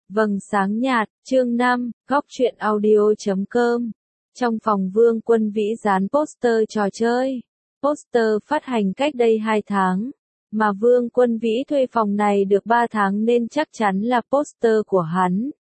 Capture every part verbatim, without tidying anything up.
Vầng sáng nhạt, chương năm, góc truyện audio chấm com. Trong phòng Vương Quân Vĩ dán poster trò chơi. Poster phát hành cách đây hai tháng. Mà Vương Quân Vĩ thuê phòng này được ba tháng nên chắc chắn là poster của hắn.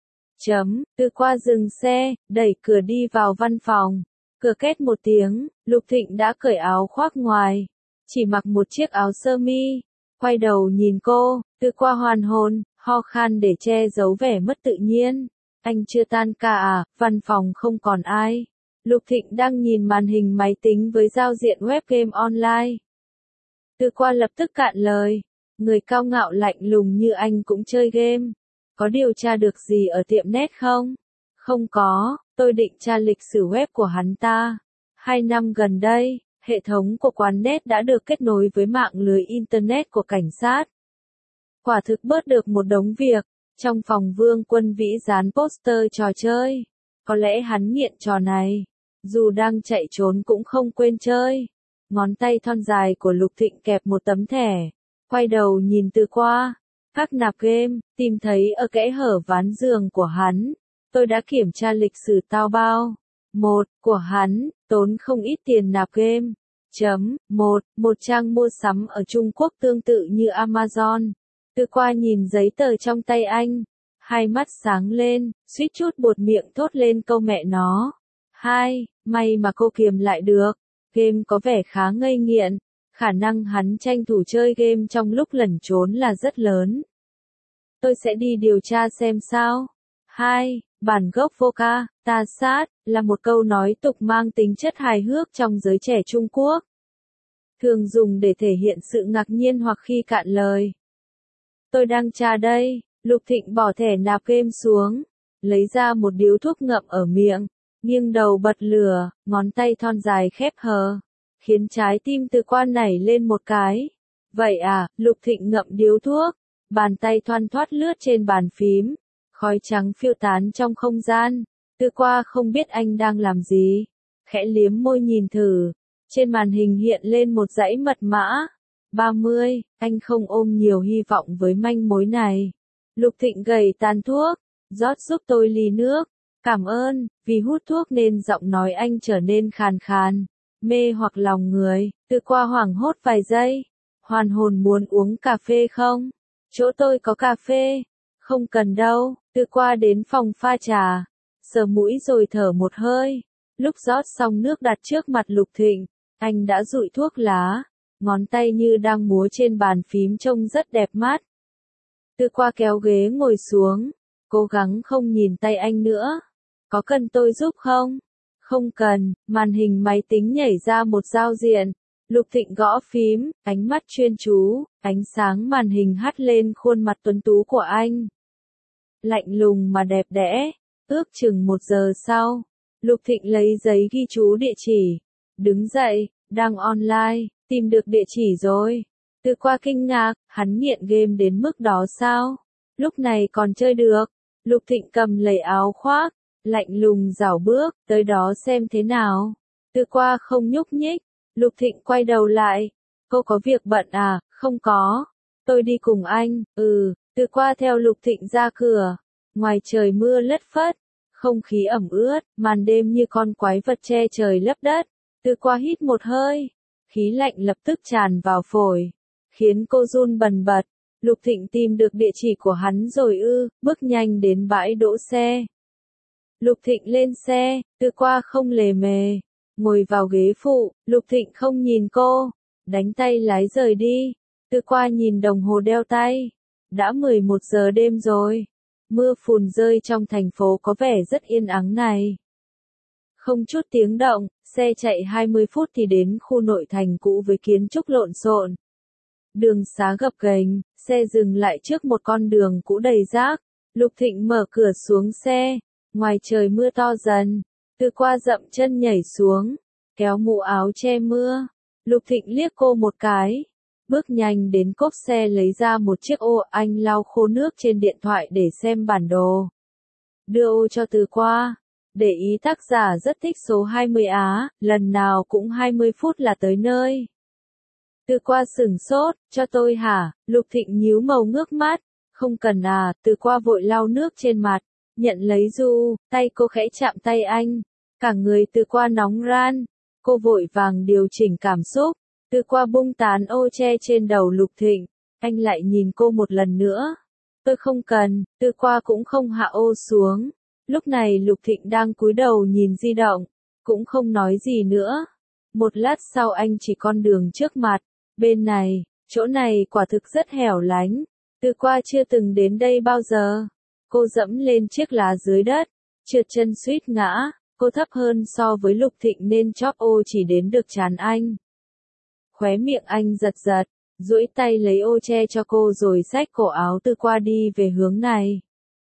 Chấm, từ qua dừng xe, đẩy cửa đi vào văn phòng. Cửa két một tiếng, Lục Thịnh đã cởi áo khoác ngoài. Chỉ mặc một chiếc áo sơ mi. Quay đầu nhìn cô, từ qua hoàn hồn, ho khan để che giấu vẻ mất tự nhiên. Anh chưa tan ca à, văn phòng không còn ai. Lục Thịnh đang nhìn màn hình máy tính với giao diện web game online. Từ qua lập tức cạn lời. Người cao ngạo lạnh lùng như anh cũng chơi game. Có điều tra được gì ở tiệm net không? Không có, tôi định tra lịch sử web của hắn ta. Hai năm gần đây, hệ thống của quán net đã được kết nối với mạng lưới Internet của cảnh sát. Quả thực bớt được một đống việc. Trong phòng Vương Quân Vĩ dán poster trò chơi. Có lẽ hắn nghiện trò này. Dù đang chạy trốn cũng không quên chơi. Ngón tay thon dài của Lục Thịnh kẹp một tấm thẻ. Quay đầu nhìn từ qua. Các nạp game, tìm thấy ở kẽ hở ván giường của hắn. Tôi đã kiểm tra lịch sử tao bao. Một, của hắn, tốn không ít tiền nạp game. Chấm, một, một trang mua sắm ở Trung Quốc tương tự như Amazon. Từ qua nhìn giấy tờ trong tay anh. Hai mắt sáng lên, suýt chút buột miệng thốt lên câu mẹ nó. Hai, may mà cô kiềm lại được. Game có vẻ khá ngây nghiện. Khả năng hắn tranh thủ chơi game trong lúc lẩn trốn là rất lớn. Tôi sẽ đi điều tra xem sao. Hai, bản gốc vô ca, ta sát, là một câu nói tục mang tính chất hài hước trong giới trẻ Trung Quốc. Thường dùng để thể hiện sự ngạc nhiên hoặc khi cạn lời. Tôi đang tra đây. Lục Thịnh bỏ thẻ nạp game xuống. Lấy ra một điếu thuốc ngậm ở miệng. Nghiêng đầu bật lửa, ngón tay thon dài khép hờ. Khiến trái tim từ qua nảy lên một cái. Vậy à, Lục Thịnh ngậm điếu thuốc. Bàn tay thoăn thoắt lướt trên bàn phím. Khói trắng phiêu tán trong không gian. Từ qua không biết anh đang làm gì. Khẽ liếm môi nhìn thử. Trên màn hình hiện lên một dãy mật mã. ba mươi, anh không ôm nhiều hy vọng với manh mối này. Lục Thịnh gầy tàn thuốc. Rót giúp tôi ly nước. Cảm ơn, vì hút thuốc nên giọng nói anh trở nên khàn khàn. Mê hoặc lòng người. Từ qua hoảng hốt vài giây. Hoàn hồn muốn uống cà phê không? Chỗ tôi có cà phê. Không cần đâu. Từ qua đến phòng pha trà. Sờ mũi rồi thở một hơi. Lúc rót xong nước đặt trước mặt Lục Thịnh. Anh đã dụi thuốc lá. Ngón tay như đang múa trên bàn phím trông rất đẹp mắt. Từ qua kéo ghế ngồi xuống. Cố gắng không nhìn tay anh nữa. Có cần tôi giúp không? Không cần. Màn hình máy tính nhảy ra một giao diện. Lục Thịnh gõ phím, ánh mắt chuyên chú, ánh sáng màn hình hắt lên khuôn mặt tuấn tú của anh. Lạnh lùng mà đẹp đẽ. Ước chừng một giờ sau, Lục Thịnh lấy giấy ghi chú địa chỉ. Đứng dậy, đang online, tìm được địa chỉ rồi. Từ qua kinh ngạc, hắn nghiện game đến mức đó sao? Lúc này còn chơi được. Lục Thịnh cầm lấy áo khoác, lạnh lùng rảo bước, tới đó xem thế nào. Từ qua không nhúc nhích. Lục Thịnh quay đầu lại. Cô có việc bận à? Không có. Tôi đi cùng anh. Ừ. Từ qua theo Lục Thịnh ra cửa. Ngoài trời mưa lất phất. Không khí ẩm ướt. Màn đêm như con quái vật che trời lấp đất. Từ qua hít một hơi. Khí lạnh lập tức tràn vào phổi. Khiến cô run bần bật. Lục Thịnh tìm được địa chỉ của hắn rồi ư. Bước nhanh đến bãi đỗ xe. Lục Thịnh lên xe. Từ qua không lề mề. Ngồi vào ghế phụ, Lục Thịnh không nhìn cô. Đánh tay lái rời đi. Từ qua nhìn đồng hồ đeo tay. Đã mười một giờ đêm rồi. Mưa phùn rơi trong thành phố có vẻ rất yên ắng này. Không chút tiếng động, xe chạy hai mươi phút thì đến khu nội thành cũ với kiến trúc lộn xộn. Đường xá gập ghềnh, xe dừng lại trước một con đường cũ đầy rác. Lục Thịnh mở cửa xuống xe. Ngoài trời mưa to dần. Từ qua dậm chân nhảy xuống, kéo mũ áo che mưa. Lục Thịnh liếc cô một cái. Bước nhanh đến cốp xe lấy ra một chiếc ô, anh lau khô nước trên điện thoại để xem bản đồ. Đưa ô cho Từ qua. Để ý tác giả rất thích số hai mươi Á, lần nào cũng hai mươi phút là tới nơi. Từ qua sửng sốt, cho tôi hả? Lục Thịnh nhíu màu ngước mắt. Không cần à, Từ Qua vội lau nước trên mặt, nhận lấy du, tay cô khẽ chạm tay anh. Cả người Từ Qua nóng ran, cô vội vàng điều chỉnh cảm xúc. Từ Qua bung tán ô che trên đầu Lục Thịnh, anh lại nhìn cô một lần nữa. Tôi không cần, Từ Qua cũng không hạ ô xuống. Lúc này Lục Thịnh đang cúi đầu nhìn di động, cũng không nói gì nữa. Một lát sau anh chỉ con đường trước mặt, bên này, chỗ này quả thực rất hẻo lánh. Từ Qua chưa từng đến đây bao giờ. Cô dẫm lên chiếc lá dưới đất, trượt chân suýt ngã. Cô thấp hơn so với Lục Thịnh nên chóp ô chỉ đến được trán anh. Khóe miệng anh giật giật, duỗi tay lấy ô che cho cô rồi xách cổ áo Từ Qua đi về hướng này.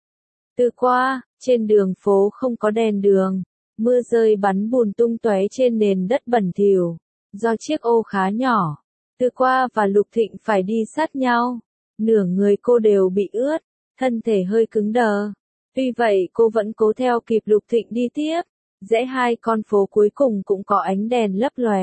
Từ Qua, trên đường phố không có đèn đường, mưa rơi bắn bùn tung tóe trên nền đất bẩn thỉu. Do chiếc ô khá nhỏ, Từ Qua và Lục Thịnh phải đi sát nhau. Nửa người cô đều bị ướt, thân thể hơi cứng đờ. Tuy vậy cô vẫn cố theo kịp Lục Thịnh đi tiếp. Rẽ hai con phố cuối cùng cũng có ánh đèn lấp lóe.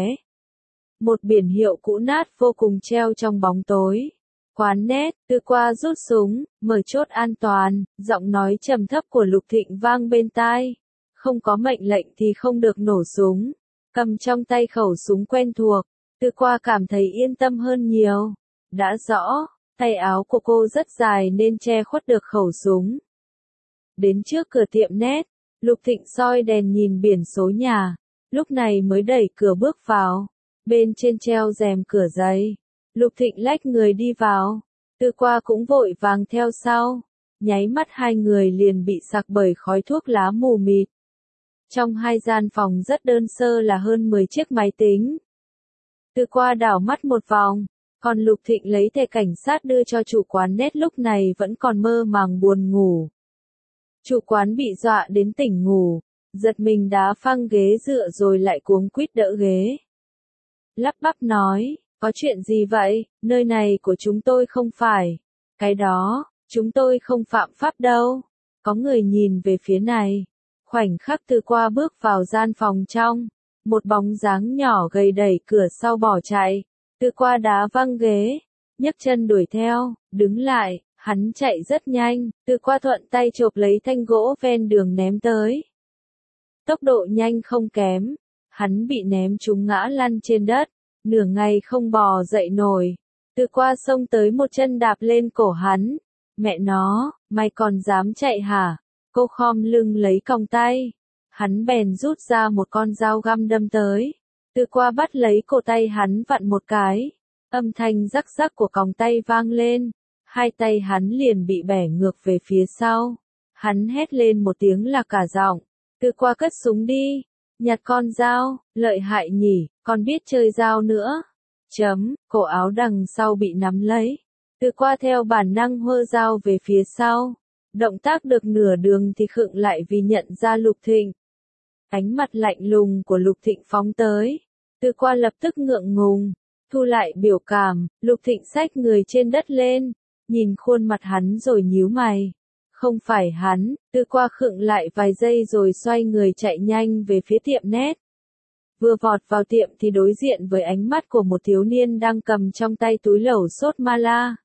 Một biển hiệu cũ nát vô cùng treo trong bóng tối. Quán nét, Từ Qua rút súng, mở chốt an toàn, giọng nói trầm thấp của Lục Thịnh vang bên tai. Không có mệnh lệnh thì không được nổ súng. Cầm trong tay khẩu súng quen thuộc, Từ Qua cảm thấy yên tâm hơn nhiều. Đã rõ, tay áo của cô rất dài nên che khuất được khẩu súng. Đến trước cửa tiệm nét, Lục Thịnh soi đèn nhìn biển số nhà, lúc này mới đẩy cửa bước vào. Bên trên treo rèm cửa giấy, Lục Thịnh lách người đi vào, Từ Qua cũng vội vàng theo sau. Nháy mắt hai người liền bị sặc bởi khói thuốc lá mù mịt. Trong hai gian phòng rất đơn sơ là hơn mười chiếc máy tính. Từ Qua đảo mắt một vòng, còn Lục Thịnh lấy thẻ cảnh sát đưa cho chủ quán nét lúc này vẫn còn mơ màng buồn ngủ. Chủ quán bị dọa đến tỉnh ngủ, giật mình đá phăng ghế dựa rồi lại cuống quýt đỡ ghế. Lắp bắp nói, có chuyện gì vậy, nơi này của chúng tôi không phải. Cái đó, chúng tôi không phạm pháp đâu. Có người nhìn về phía này. Khoảnh khắc Từ Qua bước vào gian phòng trong, một bóng dáng nhỏ gầy đẩy cửa sau bỏ chạy. Từ Qua đá văng ghế, nhấc chân đuổi theo, đứng lại. Hắn chạy rất nhanh, Từ Qua thuận tay chộp lấy thanh gỗ ven đường ném tới. Tốc độ nhanh không kém, hắn bị ném trúng ngã lăn trên đất, nửa ngày không bò dậy nổi. Từ Qua xông tới một chân đạp lên cổ hắn. Mẹ nó, mày còn dám chạy hả? Cô khom lưng lấy còng tay. Hắn bèn rút ra một con dao găm đâm tới. Từ Qua bắt lấy cổ tay hắn vặn một cái. Âm thanh rắc rắc của còng tay vang lên. Hai tay hắn liền bị bẻ ngược về phía sau. Hắn hét lên một tiếng là cả giọng. Từ Qua cất súng đi. Nhặt con dao, lợi hại nhỉ, còn biết chơi dao nữa. Chấm, cổ áo đằng sau bị nắm lấy. Từ Qua theo bản năng hơ dao về phía sau. Động tác được nửa đường thì khựng lại vì nhận ra Lục Thịnh. Ánh mặt lạnh lùng của Lục Thịnh phóng tới. Từ Qua lập tức ngượng ngùng, thu lại biểu cảm. Lục Thịnh xách người trên đất lên, nhìn khuôn mặt hắn rồi nhíu mày. Không phải hắn. Từ Qua khựng lại vài giây rồi xoay người chạy nhanh về phía tiệm nét. Vừa vọt vào tiệm thì đối diện với ánh mắt của một thiếu niên đang cầm trong tay túi lẩu sốt mala.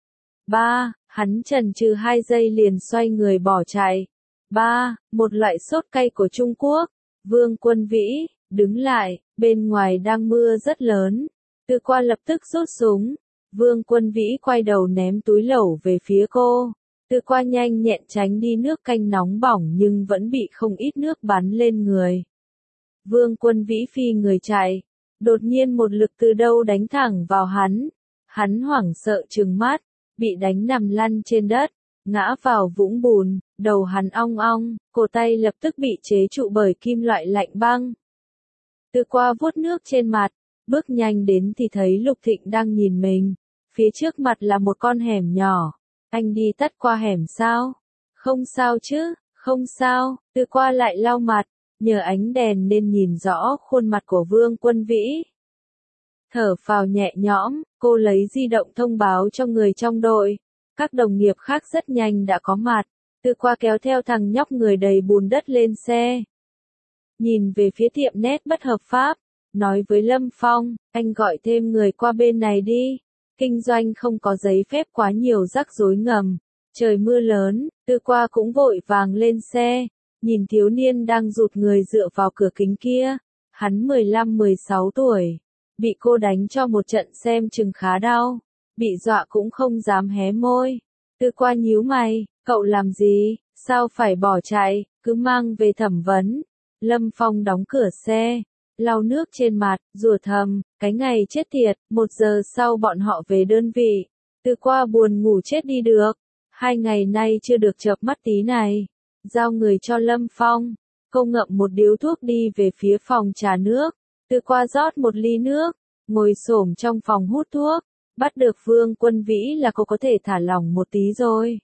Ba, hắn chần chừ hai giây liền xoay người bỏ chạy. Ba, một loại sốt cay của Trung Quốc. Vương Quân Vĩ, đứng lại, bên ngoài đang mưa rất lớn. Từ Qua lập tức rút súng. Vương Quân Vĩ quay đầu ném túi lẩu về phía cô. Từ Qua nhanh nhẹn tránh đi nước canh nóng bỏng nhưng vẫn bị không ít nước bắn lên người. Vương Quân Vĩ phi người chạy. Đột nhiên một lực từ đâu đánh thẳng vào hắn. Hắn hoảng sợ trừng mắt, bị đánh nằm lăn trên đất, ngã vào vũng bùn, đầu hắn ong ong, cổ tay lập tức bị chế trụ bởi kim loại lạnh băng. Từ Qua vuốt nước trên mặt, bước nhanh đến thì thấy Lục Thịnh đang nhìn mình. Phía trước mặt là một con hẻm nhỏ. Anh đi tắt qua hẻm sao? Không sao chứ, không sao. Từ Qua lại lau mặt, nhờ ánh đèn nên nhìn rõ khuôn mặt của Vương Quân Vĩ. Thở phào nhẹ nhõm, cô lấy di động thông báo cho người trong đội. Các đồng nghiệp khác rất nhanh đã có mặt. Từ Qua kéo theo thằng nhóc người đầy bùn đất lên xe. Nhìn về phía tiệm nét bất hợp pháp, nói với Lâm Phong, anh gọi thêm người qua bên này đi. Kinh doanh không có giấy phép quá nhiều rắc rối ngầm. Trời mưa lớn, Tư Qua cũng vội vàng lên xe, nhìn thiếu niên đang rụt người dựa vào cửa kính kia. Hắn mười lăm mười sáu tuổi, bị cô đánh cho một trận xem chừng khá đau, bị dọa cũng không dám hé môi. Tư Qua nhíu mày, cậu làm gì, sao phải bỏ chạy, cứ mang về thẩm vấn. Lâm Phong đóng cửa xe, lau nước trên mặt, rủa thầm, cái ngày chết tiệt, một giờ sau bọn họ về đơn vị. Tư Qua buồn ngủ chết đi được, hai ngày nay chưa được chợp mắt tí này. Giao người cho Lâm Phong, cô ngậm một điếu thuốc đi về phía phòng trà nước. Tư Qua rót một ly nước, ngồi xổm trong phòng hút thuốc. Bắt được Vương Quân Vĩ là cô có thể thả lỏng một tí rồi.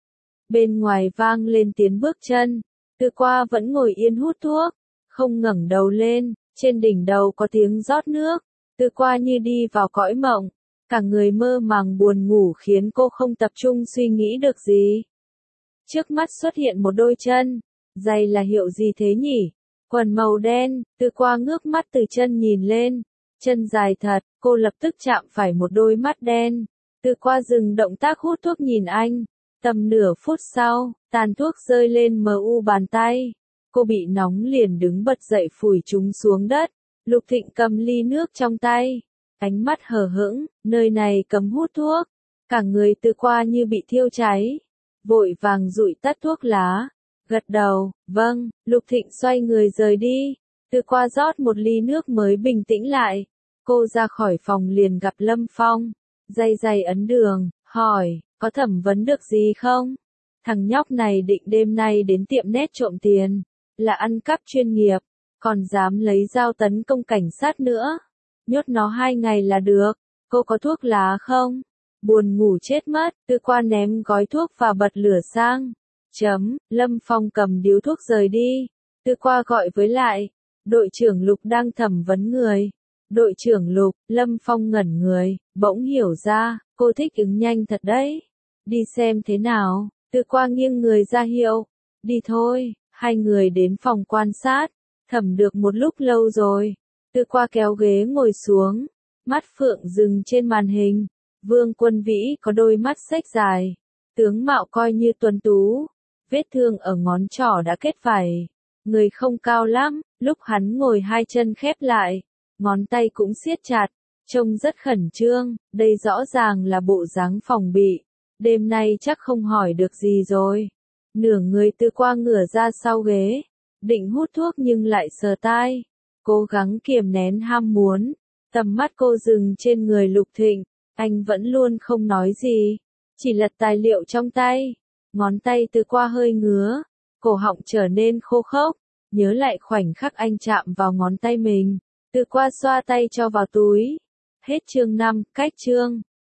Bên ngoài vang lên tiếng bước chân, Tư Qua vẫn ngồi yên hút thuốc, không ngẩng đầu lên, trên đỉnh đầu có tiếng rót nước. Tư Qua như đi vào cõi mộng, cả người mơ màng buồn ngủ khiến cô không tập trung suy nghĩ được gì. Trước mắt xuất hiện một đôi chân, giày là hiệu gì thế nhỉ? Quần màu đen, Tư Qua ngước mắt từ chân nhìn lên, chân dài thật, cô lập tức chạm phải một đôi mắt đen. Tư Qua dừng động tác hút thuốc nhìn anh, tầm nửa phút sau, tàn thuốc rơi lên mờ u bàn tay. Cô bị nóng liền đứng bật dậy phủi chúng xuống đất. Lục Thịnh cầm ly nước trong tay, ánh mắt hờ hững, nơi này cấm hút thuốc. Cả người Tư Qua như bị thiêu cháy, vội vàng dụi tắt thuốc lá, gật đầu, vâng. Lục Thịnh xoay người rời đi. Tư Qua rót một ly nước mới bình tĩnh lại. Cô ra khỏi phòng liền gặp Lâm Phong, day day ấn đường, hỏi, có thẩm vấn được gì không? Thằng nhóc này định đêm nay đến tiệm nét trộm tiền, là ăn cắp chuyên nghiệp, còn dám lấy dao tấn công cảnh sát nữa. Nhốt nó hai ngày là được. Cô có thuốc lá không? Buồn ngủ chết mất. Tư Qua ném gói thuốc và bật lửa sang. Chấm, Lâm Phong cầm điếu thuốc rời đi. Tư Qua gọi với lại, đội trưởng Lục đang thẩm vấn người. Đội trưởng Lục, Lâm Phong ngẩn người, bỗng hiểu ra, cô thích ứng nhanh thật đấy. Đi xem thế nào. Tư Qua nghiêng người ra hiệu, đi thôi. Hai người đến phòng quan sát, thẩm được một lúc lâu rồi. Tư Qua kéo ghế ngồi xuống, mắt phượng dừng trên màn hình. Vương Quân Vĩ có đôi mắt xếch dài, tướng mạo coi như tuấn tú, vết thương ở ngón trỏ đã kết vảy. Người không cao lắm, lúc hắn ngồi hai chân khép lại, ngón tay cũng siết chặt, trông rất khẩn trương, đây rõ ràng là bộ dáng phòng bị. Đêm nay chắc không hỏi được gì rồi. Nửa người Tư Qua ngửa ra sau ghế, định hút thuốc nhưng lại sờ tai, cố gắng kiềm nén ham muốn. Tầm mắt cô dừng trên người Lục Thịnh, anh vẫn luôn không nói gì, chỉ lật tài liệu trong tay. Ngón tay Tư Qua hơi ngứa, cổ họng trở nên khô khốc, nhớ lại khoảnh khắc anh chạm vào ngón tay mình. Tư Qua xoa tay cho vào túi. Hết chương năm, cách chương.